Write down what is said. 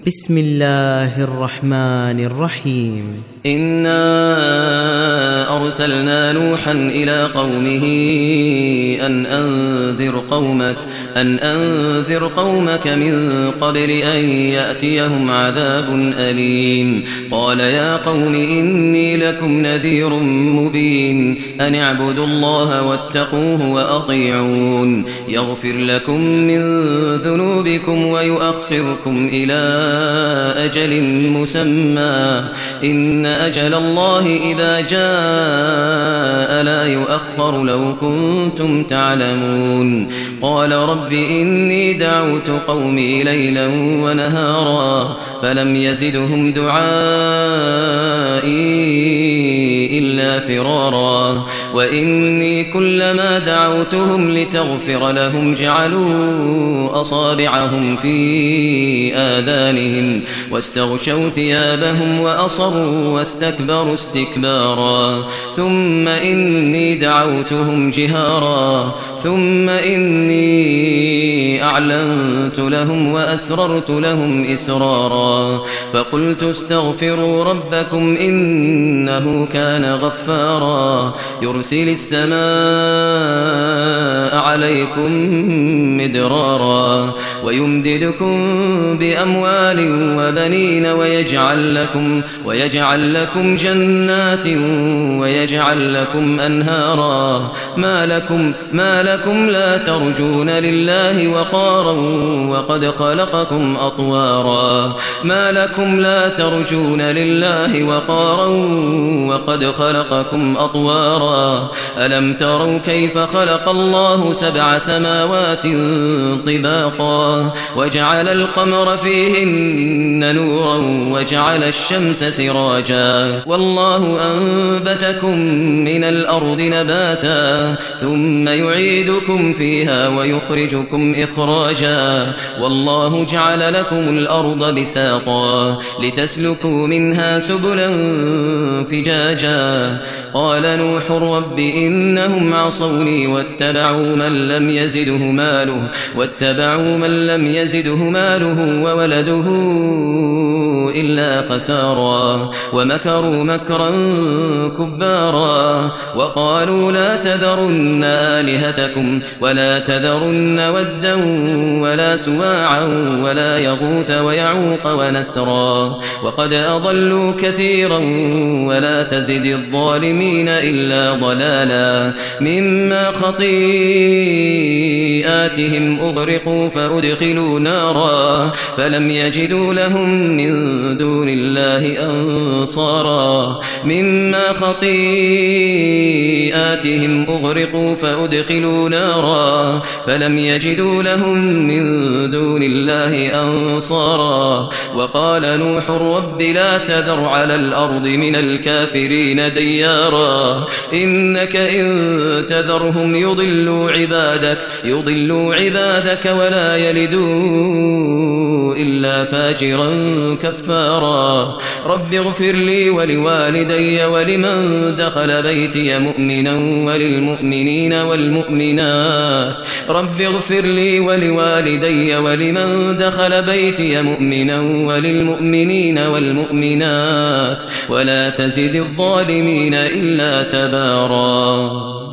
بسم الله الرحمن الرحيم. إنا أرسلنا نوحا إلى قومه أن أنذر قومك من قبل أن يأتيهم عذاب أليم. قال يا قوم إني لكم نذير مبين أن اعبدوا الله واتقوه وأطيعون يغفر لكم من ذنوبكم ويؤخركم إلى أجل مسمى إن أجل الله إذا جاء لا يؤخر لو كنتم تعلمون. قال رب إني دعوت قومي ليلا ونهارا فلم يزدهم دعائي إلا فرارا وإني كلما دعوتهم لتغفر لهم جعلوا أصابعهم في آذانهم واستغشوا ثيابهم وأصروا واستكبروا استكبارا ثم إني دعوتهم جهارا ثم إني أعلنت لهم وأسررت لهم إسرارا فقلت استغفروا ربكم إنه كان غفارا يرسل السماء عليكم مدرارا ويمددكم بأموال وبنين ويجعل لكم جنات ويجعل لكم أنهارا ما لكم لا ترجون لله وقارا وقد خلقكم أطوارا ما لكم لا ترجون لله وقارا وقد خلقكم أطوارا ألم تروا كيف خلق الله 7 سماوات طباقا وجعل القمر فيهن نورا وجعل الشمس سراجا والله أنبتكم من الأرض نباتا ثم يعيدكم فيها ويخرجكم إخراجا والله جعل لكم الأرض بساطا لتسلكوا منها سبلا فجاجا. قال نوح رب إنهم عصوني واتبعوا من لم يزده ماله وولده إلا خسارا ومكروا مكرا كبارا وقالوا لا تذرن آلهتكم ولا تذرن ودا ولا سواعا ولا يغوث ويعوق ونسرا وقد أضلوا كثيرا ولا تزد الظالمين إلا ضلالا مما خطيئاتهم أغرقوا فأدخلوا نارا فلم يجدوا لهم من دون الله أنصارا مما خطيئاتهم أغرقوا فأدخلوا نارا فلم يجدوا لهم من دون الله أنصارا. وقال نوح رب لا تذر على الأرض من الكافرين ديارا إنك إن تذرهم يضلوا عبادك ولا يلدوا إلا فاجرا كفارا. رب اغفر لي ولوالدي ولمن دخل بيتي مؤمنا وللمؤمنين والمؤمنات رب اغفر لي ولوالدي ولمن دخل بيتي مؤمنا وللمؤمنين والمؤمنات ولا تزد الظالمين إلا تبارا.